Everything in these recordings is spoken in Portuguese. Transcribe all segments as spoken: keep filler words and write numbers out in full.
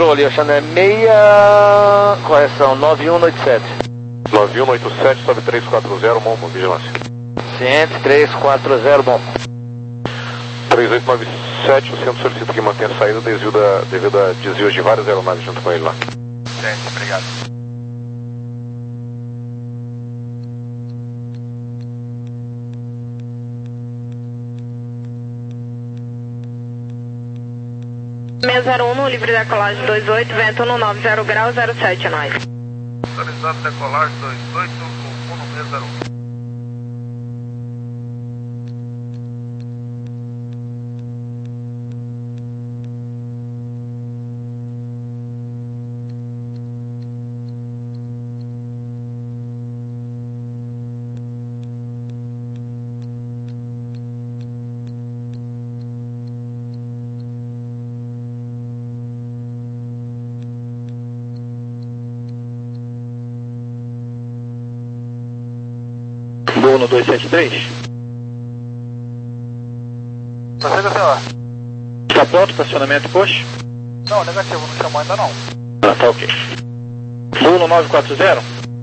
controle, Ocean é meia... correção, nove um oito sete. nove um oito sete, sobe três quatro zero, bom, bom, vigilância. Ciente, três quatro zero, bom. três oito nove sete, o centro solicita que mantenha a saída devido a, devido a desvios de várias aeronaves junto com ele lá. Ciente, obrigado. seis zero um no livre decolagem dois oito, vento no nove zero grau, zero sete, é nóis. Autorizado decolagem dois oito, com no seis zero um. Voo no dois sete três. Prossiga, senhor. Está pronto para acionamento post? Não, negativo, não chamou ainda não. Ah, tá ok. Voo no nove quatro zero.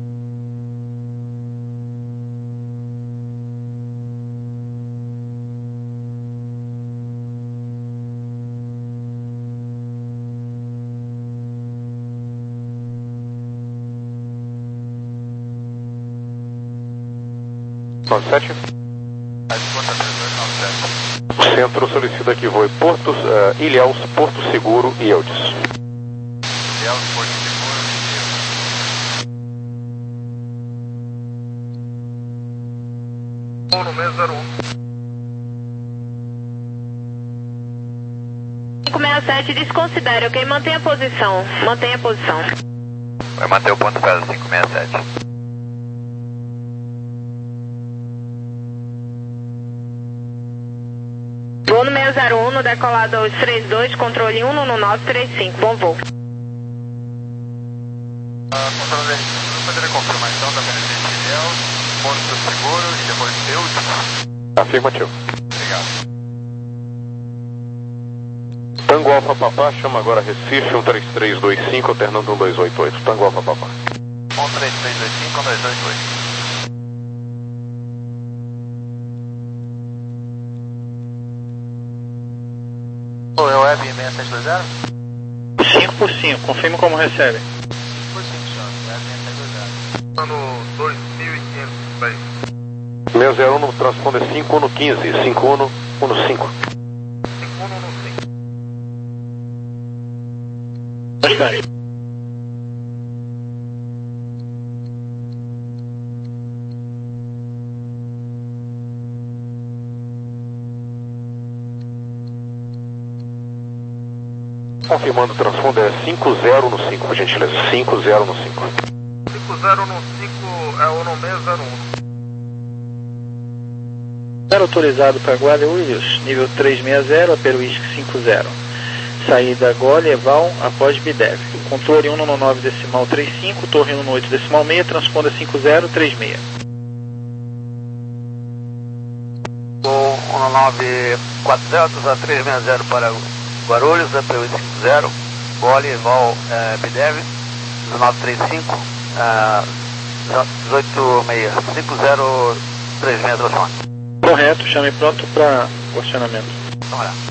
nove sete. O centro solicita que voe Porto, uh, Ilhéus, Porto Seguro e Eudes. Ilhéus, Porto Seguro e Eudes. Um no seis zero um. cinco seis sete, desconsidere, ok? Mantenha a posição, mantenha a posição. Vai manter o ponto casa cinco seis sete. Voo no seis zero um, no decolado aos três dois, controle um no nove três cinco, bom voo. Ah, controle, vamos fazer a confirmação da presença de Ilhéus, Porto Seguro e depois Eudes. Afirmativo. Obrigado. Tango Alfa Papá, chama agora Recife, um três três dois cinco, alternando um dois oito oito. Tango Alfa Papá. um três três dois cinco, um dois dois oito. É o Web seis sete dois zero? cinco por cinco, confirme como recebe. cinco por cinco, senhor. Web seis sete dois zero. Ano dois mil e quinhentos, bem. seis zero um no transponder cinco um no quinze, cinco um no um no cinco. cinco um no cinco. Bastante. Confirmando o transponder é cinco zero no cinco, por gentileza. cinco zero no cinco. cinco zero no cinco é o no seis zero um. Zero autorizado para Guarulhos, nível trezentos e sessenta, Aperuísque cinco zero. Saída Gole, Eval, após Bidev. Controle um no nove decimal trinta e cinco, torre um no oito decimal seis, transponder cinco zero três seis. Voo um no nove quatro zero, autorizado trezentos e sessenta para Guarulhos, Aperuísque cinco zero, Gole, Eval, eh, Bidev, dezenove trinta e cinco, eh, dezoito seis, cinco zero três seis, transponder. Correto, chame pronto para o acionamento. Vamos lá.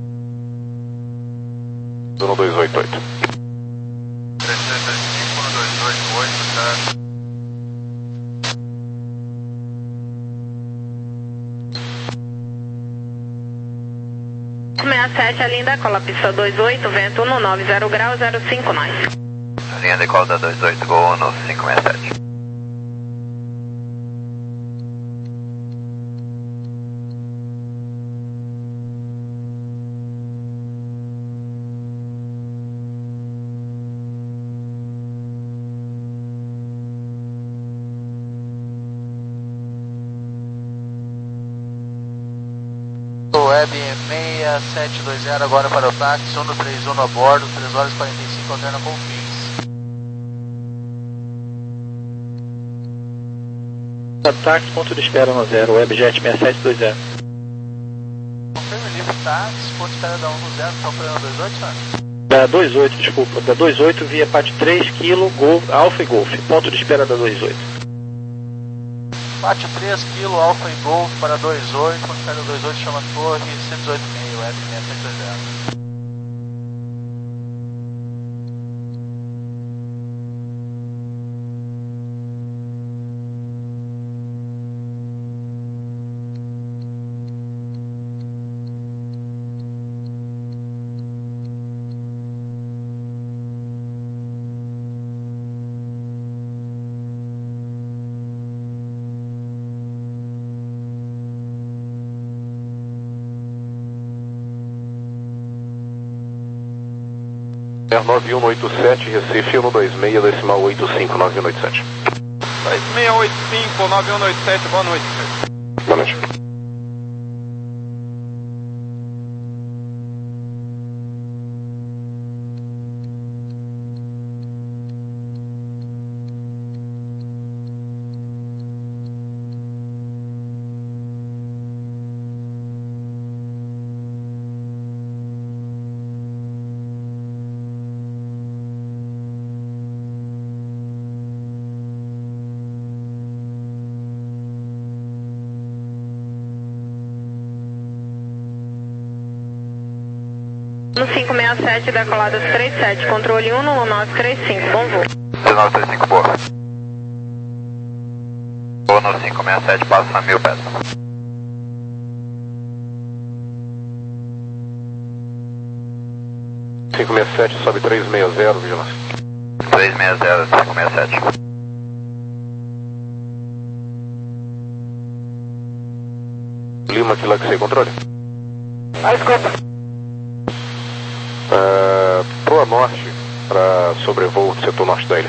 um dois oito oito. três três dois cinco, um dois oito oito, tá? seis sete, a linha decola, pista dois oito, vento no nove zero grau, zero cinco, nós. Linha decola da dois oito, gol no cinco seis sete. Web seis sete dois zero agora para o táxi, um no três um a bordo, três horas e quarenta e cinco, alterna com fins. Táxi, ponto de espera no zero, Webjet seis sete dois zero. Confirme livre táxi, ponto de espera da um no zero, está operando dois oito, senhor? Da dois oito, desculpa, da dois oito via Pat três, Kilo, Golf, Alfa e Golf. Ponto de espera da dois oito. Pat três, Kilo, Alfa e Golf para dois oito, ponto de espera da dois oito, chama Torre, cento e dezoito e meio, F seis sete dois zero. nove um oito sete, Recife, um dois seis, decimal oito cinco, nove um oito sete. dois seis oito cinco, nove um oito sete, boa noite. Boa noite. cinco seis sete, decolada três sete, controle um no nove três cinco, bom voo. nove três cinco, boa. Voo no cinco seis sete, passa a mil pés. cinco seis sete, sobe três seis zero, vigilância. três seis zero, cinco seis sete. Lima, que lá que sei, controle. Ah, escuta. Uh, proa norte, para sobrevoo do setor norte da ilha.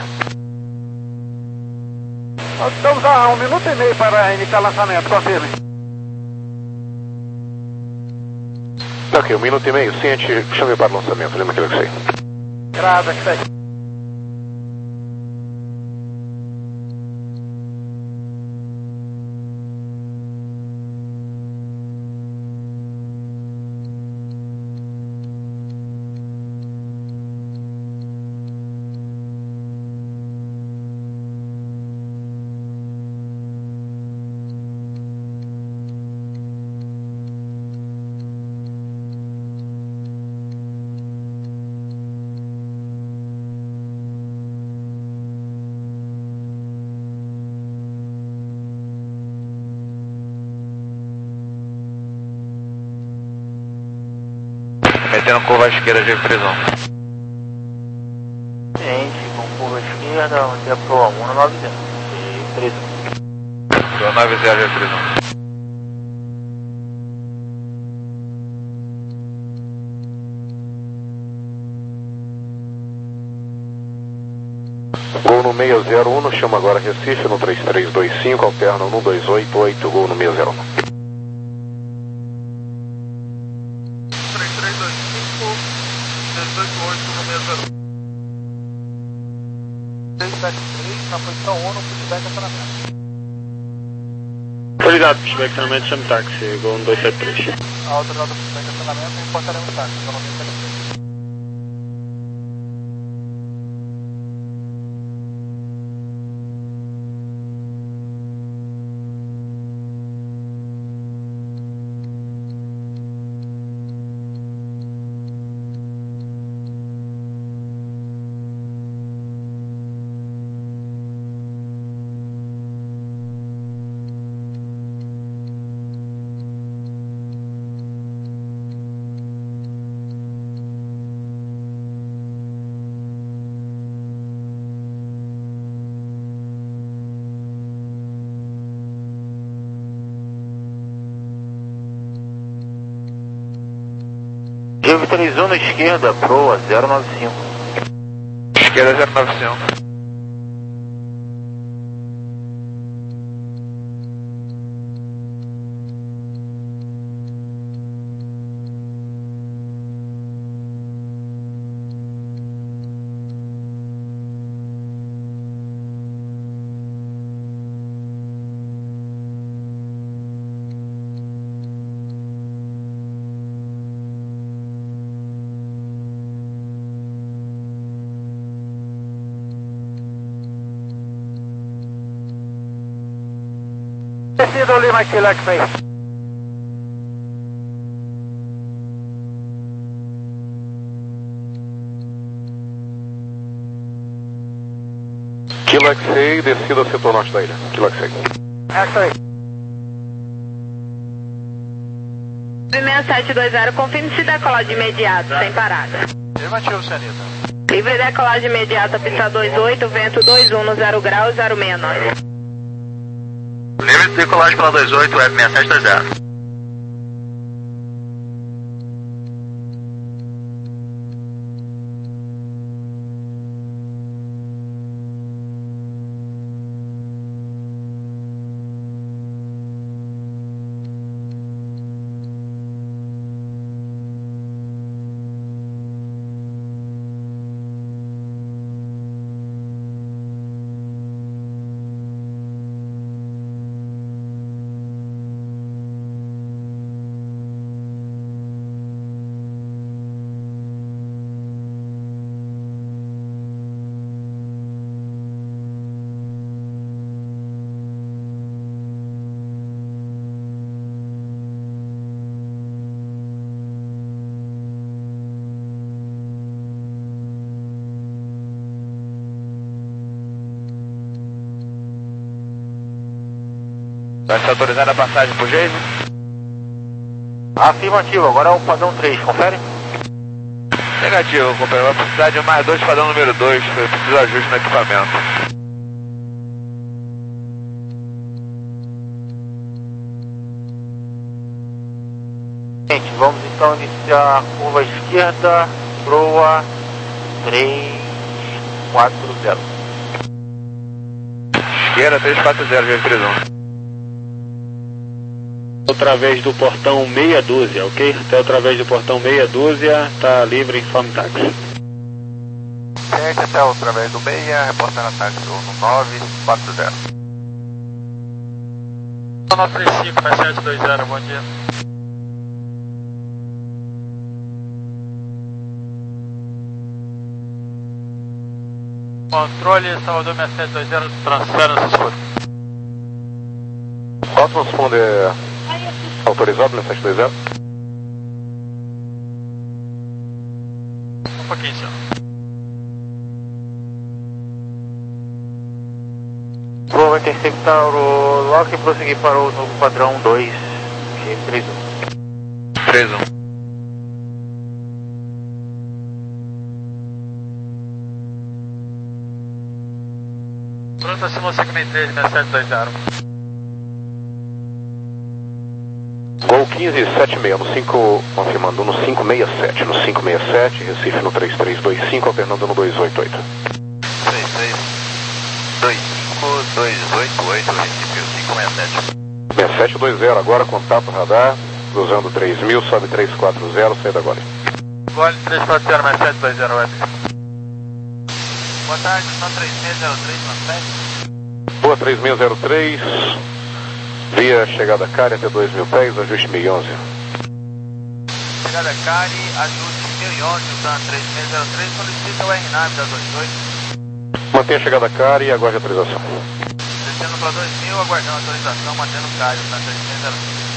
Nós estamos a um minuto e meio para iniciar lançamento, confirme. Ok, um minuto e meio, sim, a gente chame para o lançamento, lembra aquilo que sei. Graças, que sei. Metendo curva à esquerda de prisão. Gente, com curva esquerda, onde é pro um nove zero. E prisão. Pro nove zero de prisão. Gol no seis zero um, chama agora Recife no três três dois cinco, alterna no dois oito oito, gol no seis zero um. Na posição um, no pushback acionamento. Obrigado, pushback acionamento, chame táxi, Gol dois sete três. A autorizada do pushback acionamento e importaremos táxi, então não tem que Giro três um na esquerda, proa zero nove cinco. Esquerda zero nove cinco. descida Lima Kilo X-Ray. Kilo X-Ray, descida setor norte da ilha. Kilo X-Ray. X-Ray. seis sete dois zero, confirme se decolar de imediato, sem parada. Afirmativo, senhorita. Livre decolagem imediata, pista dois oito, vento dois um no zero grau, zero seis nove. Livre de decolagem pela dois oito, F seis sete dois zero. Vai ser autorizada a passagem por Jason? Afirmativo, agora é o padrão três, confere? Negativo, companheiro. Vai precisar de mais dois padrão número dois. Eu preciso ajuste no equipamento. Gente, vamos então iniciar a curva esquerda, proa três quatro zero. Esquerda três quatro zero, Jason três um. Através do portão meia dúzia, ok? Até através do portão meia dúzia, tá livre, informe táxi. Gente, até através do meia, reportando a táxi no nove quatro zero. nove três cinco, F sete dois zero, bom dia. Controle Salvador seis sete dois zero, transfere no escuro. Qual transponder autorizado no sete dois zero? Um pouquinho, senhor. Proa vai interceptar o lock e prosseguir para o novo padrão dois, G três um. três um. Pronto, acima segmento três, seis sete dois zero. Gol quinze sete seis no cinco, confirmando no cinco seis sete, no cinco seis sete, Recife no três três dois cinco, alternando no dois oito oito. três três dois cinco dois oito oito, Recife cinco seis sete. seis sete dois zero, agora contato radar, cruzando três mil, sobe três quatro zero, saída agora. Gole três quatro zero, seis sete dois zero, F. Boa tarde, só três seis zero três, sete. Boa três seis zero três, via chegada Cari até dois mil pés, ajuste mil e onze. Chegada Cari, ajuste mil e onze, usando três seis zero três, solicita o R nove da dois oito. Mantenha a chegada Cari e aguarde a autorização. Descendo para dois mil, aguardando a autorização, mantendo Cari, usando três seis zero três.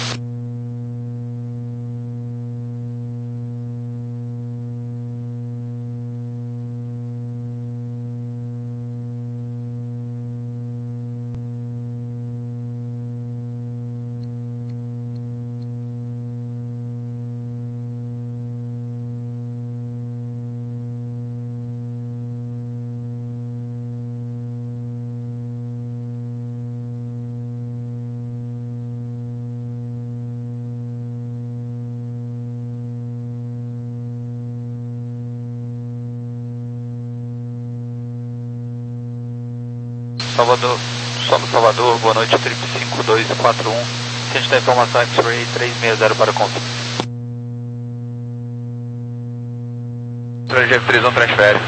Salvador, solo Salvador, boa noite, trip cinco dois quatro um. Ciente da informação X-Ray três seis zero para confirmar. Projeto três um transfere.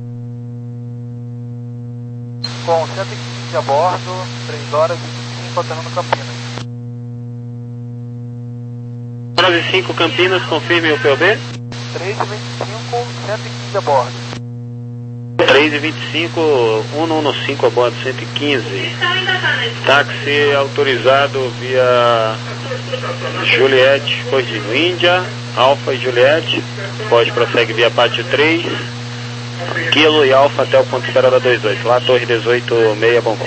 Com cento e quinze a bordo, três horas e vinte e cinco, alternando Campinas. horas e cinco Campinas, confirme o P O B. três e vinte e cinco, cento e quinze a bordo. três e vinte e cinco, cento e quinze a bordo cento e quinze. Táxi autorizado via Juliette, Corzinho Índia, Alfa e Juliette. Pode prossegue via Pátio três, Kilo e Alfa até o ponto de espera da vinte e oito. Lá, Torre dezoito seis, bom voo.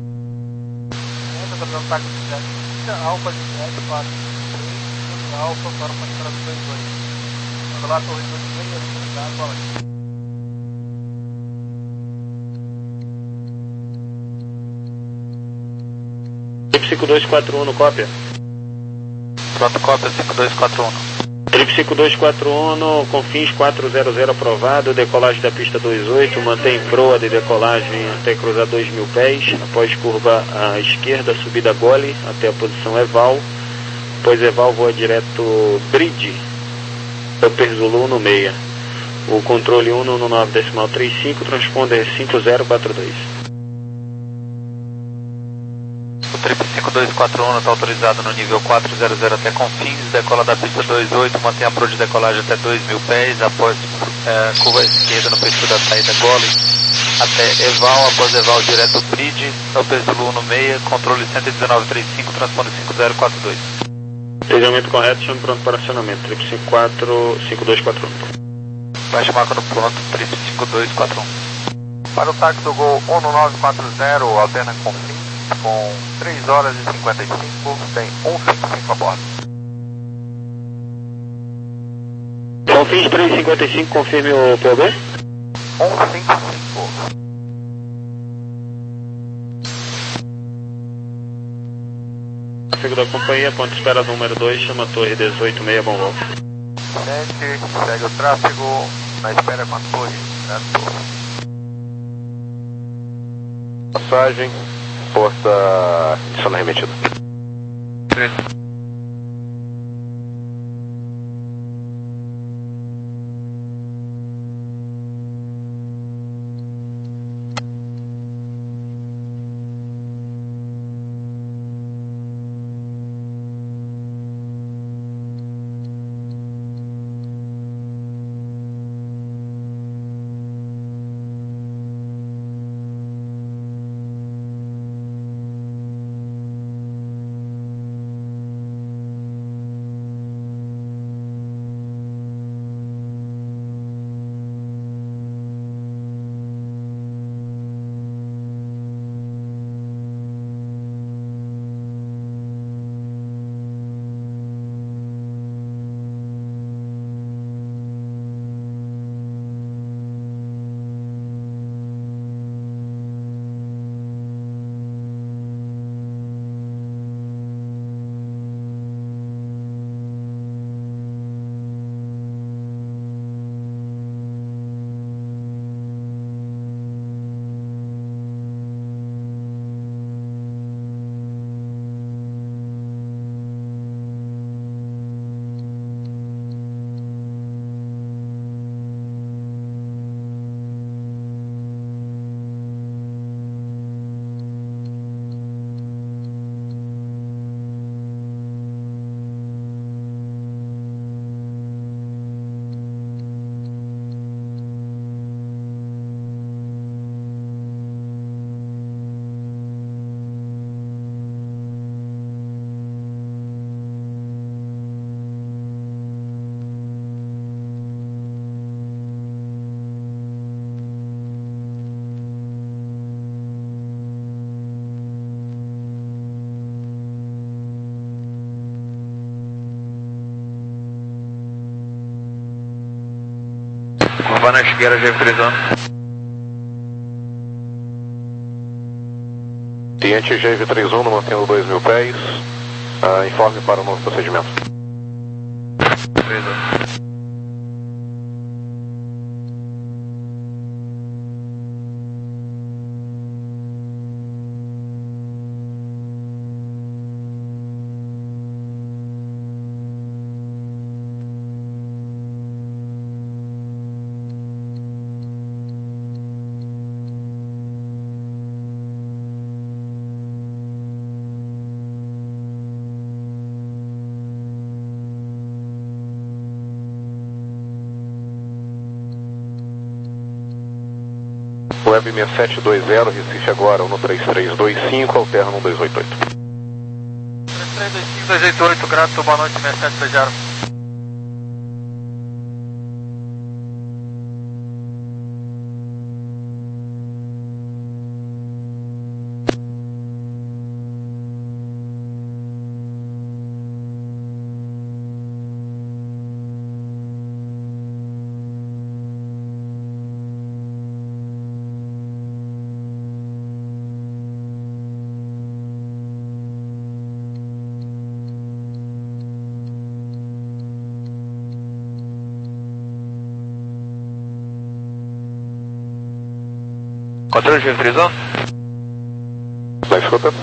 Alfa Juliette para três, Alfa para o ponto de espera da vinte e oito. Lá, Torre dezoito seis, obrigado, boa noite. cinco dois quatro um no cópia. Pronto, cópia cinco dois quatro um. Trip cinco dois quatro um, Confins quatrocentos aprovado, decolagem da pista vinte e oito, mantém proa de decolagem até cruzar dois mil pés, após curva à esquerda, subida gole até a posição Eval, depois Eval voa direto Bridge, Upper Zulu no meia. O controle um no nove decimal trinta e cinco, transponder cinco zero quatro dois. O Trip cinco dois quatro um está autorizado no nível quatrocentos até Confins, decola da pista vinte e oito, mantém a proa de decolagem até dois mil pés, após é, curva à esquerda no perfil da saída Gole, até Eval, após Eval direto Bridge, Upper Zulu no meia, controle cento e dezenove trinta e cinco, transponder cinco zero quatro dois. Entendimento correto, chame pronto para acionamento, Trip cinco dois quatro um. Baixa marca no pronto, Trip cinco dois quatro um. Para o táxi do Gol um nove quatro zero, alterna Confins, com três horas e cinquenta e cinco, tem cento e cinquenta e cinco a bordo. Confins três cinquenta e cinco, confirme o P O B. cento e cinquenta e cinco. Tráfego da companhia, ponto de espera número dois, chama Torre dezoito seis, bom voo. Sete, segue o tráfego, na espera com a torre, na torre. Passagem, porta adicional remetida. Urbana Chigueira, G três um. Cliente G V três um, mantendo dois mil pés. Uh, informe para o novo procedimento. três um. Web seis sete dois zero, Recife agora, um três três dois cinco, alterna um dois oito oito. três três dois cinco, dois oito oito, grato, boa noite, seis sete dois zero. Controle de refrisão? Tá escutando?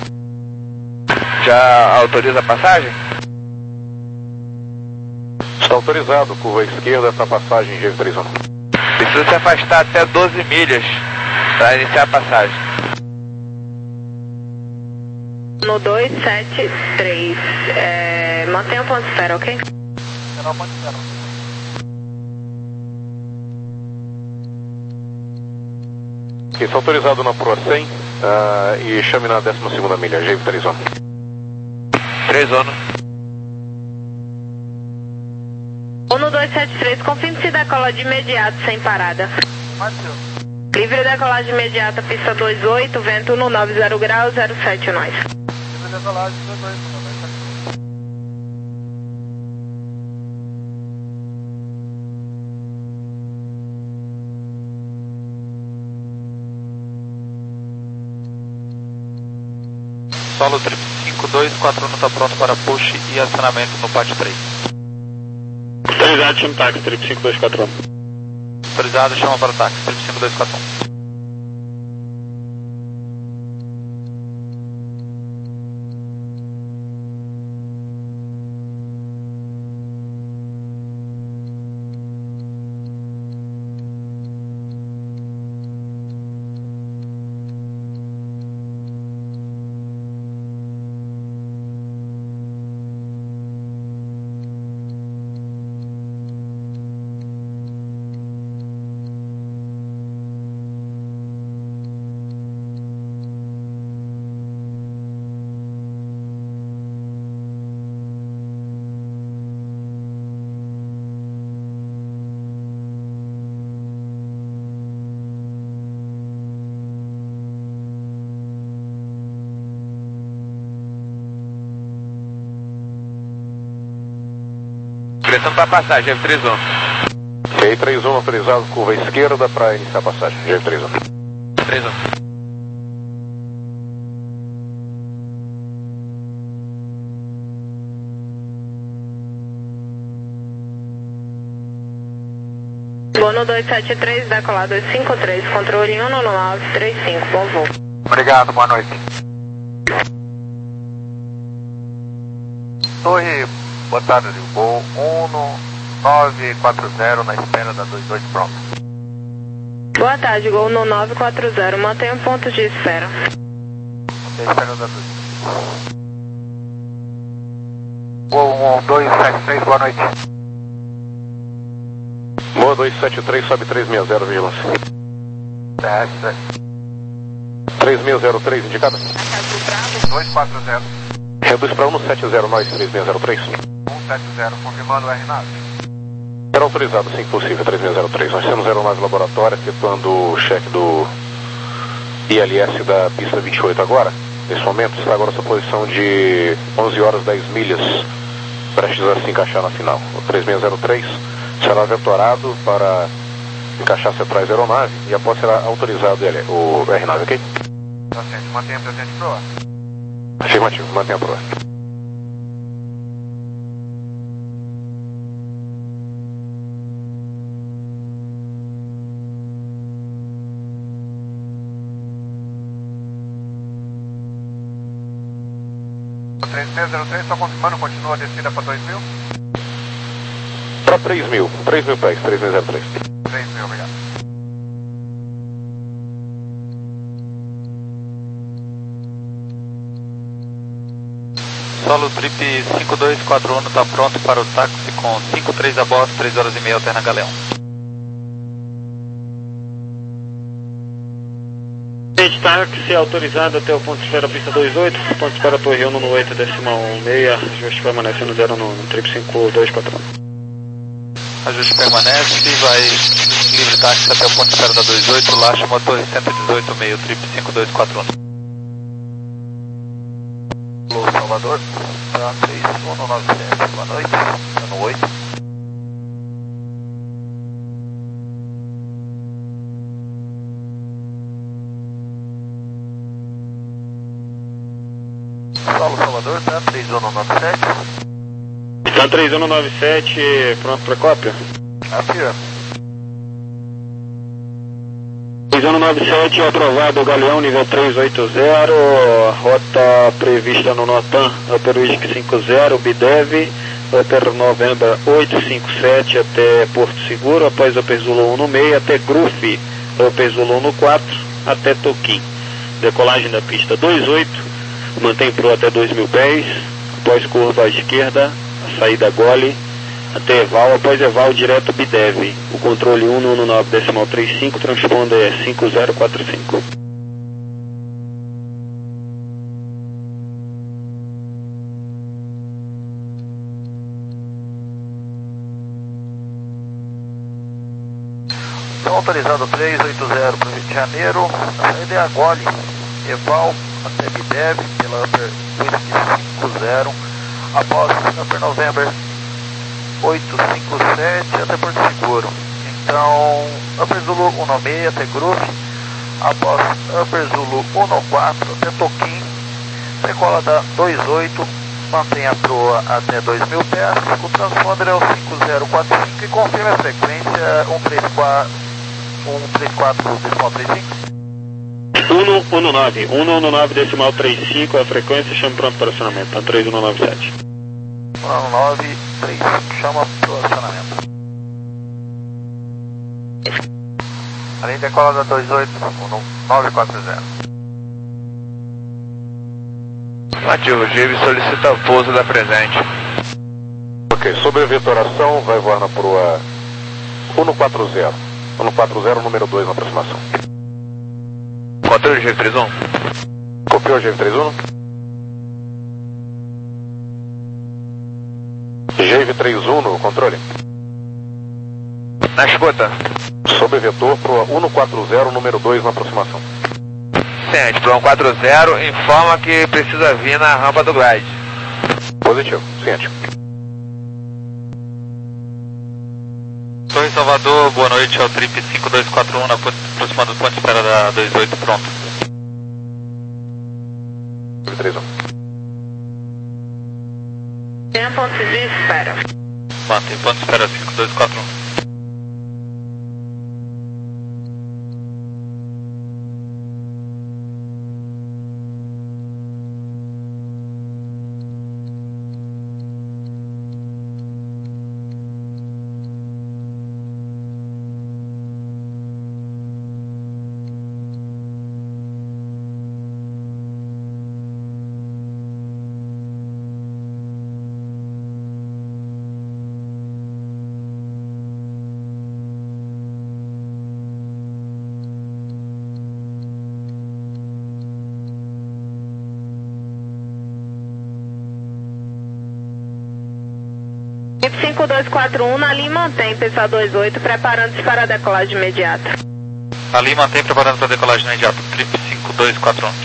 Já autoriza a passagem? Está autorizado, curva esquerda para passagem G três um. Precisa se afastar até doze milhas para iniciar a passagem. No dois sete três, é, mantenha o ponto de espera, ok? Será o ponto de espera. Está autorizado na Pro cem uh, e chame na décima segunda milha, G três um. três um. um dois sete três, confirme-se decola de imediato, sem parada. Mateu. Livre decolagem imediata, pista dois oito, vento no nove zero graus, zero sete nós. Livre decolagem dois oito. Solo trip cinco dois quatro um está pronto para push e acionamento no pátio três. Autorizado, chama táxi, trip cinco dois quatro um. Autorizado, chama para o táxi, trip cinco dois quatro um. Pressão para passagem, G três um. G três um autorizado, curva esquerda para iniciar a passagem, G três um. três um. Bono dois sete três, decolar dois cinco três, controle um nove três cinco, bom voo. Obrigado, boa noite. Torre, boa tarde, voo um nove quatro zero na espera da dois oito pronto. Boa tarde, Gol no nove quatro zero, mantenha um ponto de espera. Mantenha a espera da dois oito. Voo um dois sete três, boa noite. Boa dois sete três, sobe três seis zero, vigilância. Desce. três seis zero três, indicada. dois quatro zero. Reduz para um sete zero, nós, três seis zero três. um sete zero, confirmando o R nove. Era autorizado, sim, possível, três seis zero três. Nós temos aeronave laboratória efetuando o cheque do I L S da pista vinte e oito agora. Nesse momento, está agora a sua posição de onze horas dez milhas, prestes a se encaixar na final. O três seis zero três será vetorado para encaixar-se atrás da aeronave e após será autorizado o R nove, ok? Presente, mantenha presente proa. Afirmativo, mantenha a proa. três seis zero três, só confirmando, continua a descida para dois mil? Para três mil, três mil pés, três seis zero três. três mil, obrigado. Solo Trip cinco dois quatro um está pronto para o táxi com cinco três a bordo, três horas e meia alterna Galeão. Rede táxi autorizado até o ponto de espera pista dois oito, ponto de espera Torre um no oito decimal seis, ajuste permanece no zero no triplo cinco dois quatro um. Ajuste permanece, vai livre táxi até o ponto de espera da dois oito, Lacha, motor cento e dezoito, meio, triplo cinco dois quatro um. Alô, Salvador, tá três um nove sete, boa noite, tá no oito. Alô, Salvador, tá três um nove sete. Tá três um nove sete, pronto para cópia? Afirma. três um nove sete, aprovado, Galeão, nível três oito zero, rota prevista no Notan, Upper Whisky cinco zero, Bidev, Upper November oito cinco sete até Porto Seguro, após Upper Zulu um no meio, até Gruff, Upper Zulu um no quatro, até Toquim. Decolagem da pista dois oito, mantém pro até dois mil pés, após curva à esquerda, a saída Gole, até Eval, após Eval direto Bidev. O controle um no nove decimal trinta e cinco, transponder é cinco zero quatro cinco. Então, autorizado três oito zero para o Rio de Janeiro, a saída é a Gole, Eval até Bidev, pela Upper Whisky cinco zero, após Upper November oito cinco sete até Porto Seguro. Então, Upper Zulu um no seis até Groove, após Upper Zulu um no quatro até Toquim, decola da dois oito, mantém a proa até dois mil pés, o transponder é o cinco zero quatro cinco e confirma a frequência um três quatro decimal trinta e cinco. um no nove, um no nove decimal trinta e cinco, a frequência, chama pronto para acionamento, tá três um nove sete. um nove três cinco, chama para o acionamento. Além decola da dois oito, nove quatro zero. Ativo, G I V solicita pouso da presente. Ok, sobre a vetoração, vai voar na proa um no quatro zero. um no quatro zero, número dois na aproximação. Controle G I V trinta e um. Copiou G I V trinta e um? G I V trinta e um no controle? Na escuta. Sobre vetor, proa um no quatro zero, número dois na aproximação. Ciente, para um quatro zero, informa que precisa vir na rampa do glide. Positivo, ciente. Torre Salvador, boa noite, é o Trip cinco dois quatro um, na aproximando do ponto de espera da dois oito, pronto. trinta e um. Tem ponto de espera. Mantém ponto de espera cinco dois quatro um. cinco dois quatro um, na linha mantém, pessoal dois oito, preparando-se para a decolagem imediata. Ali mantém preparando para a decolagem imediata, Trip cinco dois quatro um.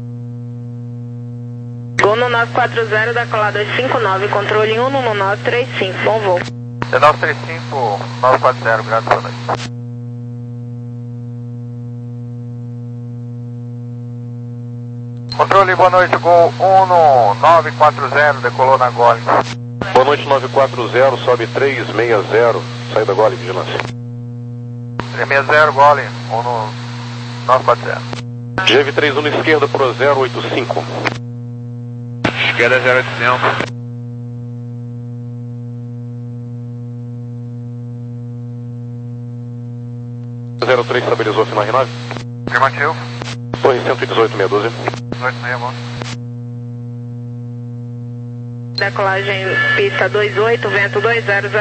Gol no nove quatro zero, decolar dois cinco nove, controle um no nove três cinco, bom voo. nove três cinco, nove quatro zero, graças a Deus. Controle, boa noite, Gol um no nove quatro zero, decolou na Gole. Boa noite, nove quatro zero, sobe três seis zero, saída Gole, vigilância. três seis zero, Gole, um no nove quatro zero. G I V trinta e um na esquerda pro zero oito cinco. Esquerda zero oito cinco. zero três estabilizou final R nove. Afirmativo. Torre cento e dezoito, meia dúzia. dezoito meia, bom. Decolagem pista dois oito, vento dois zero zero.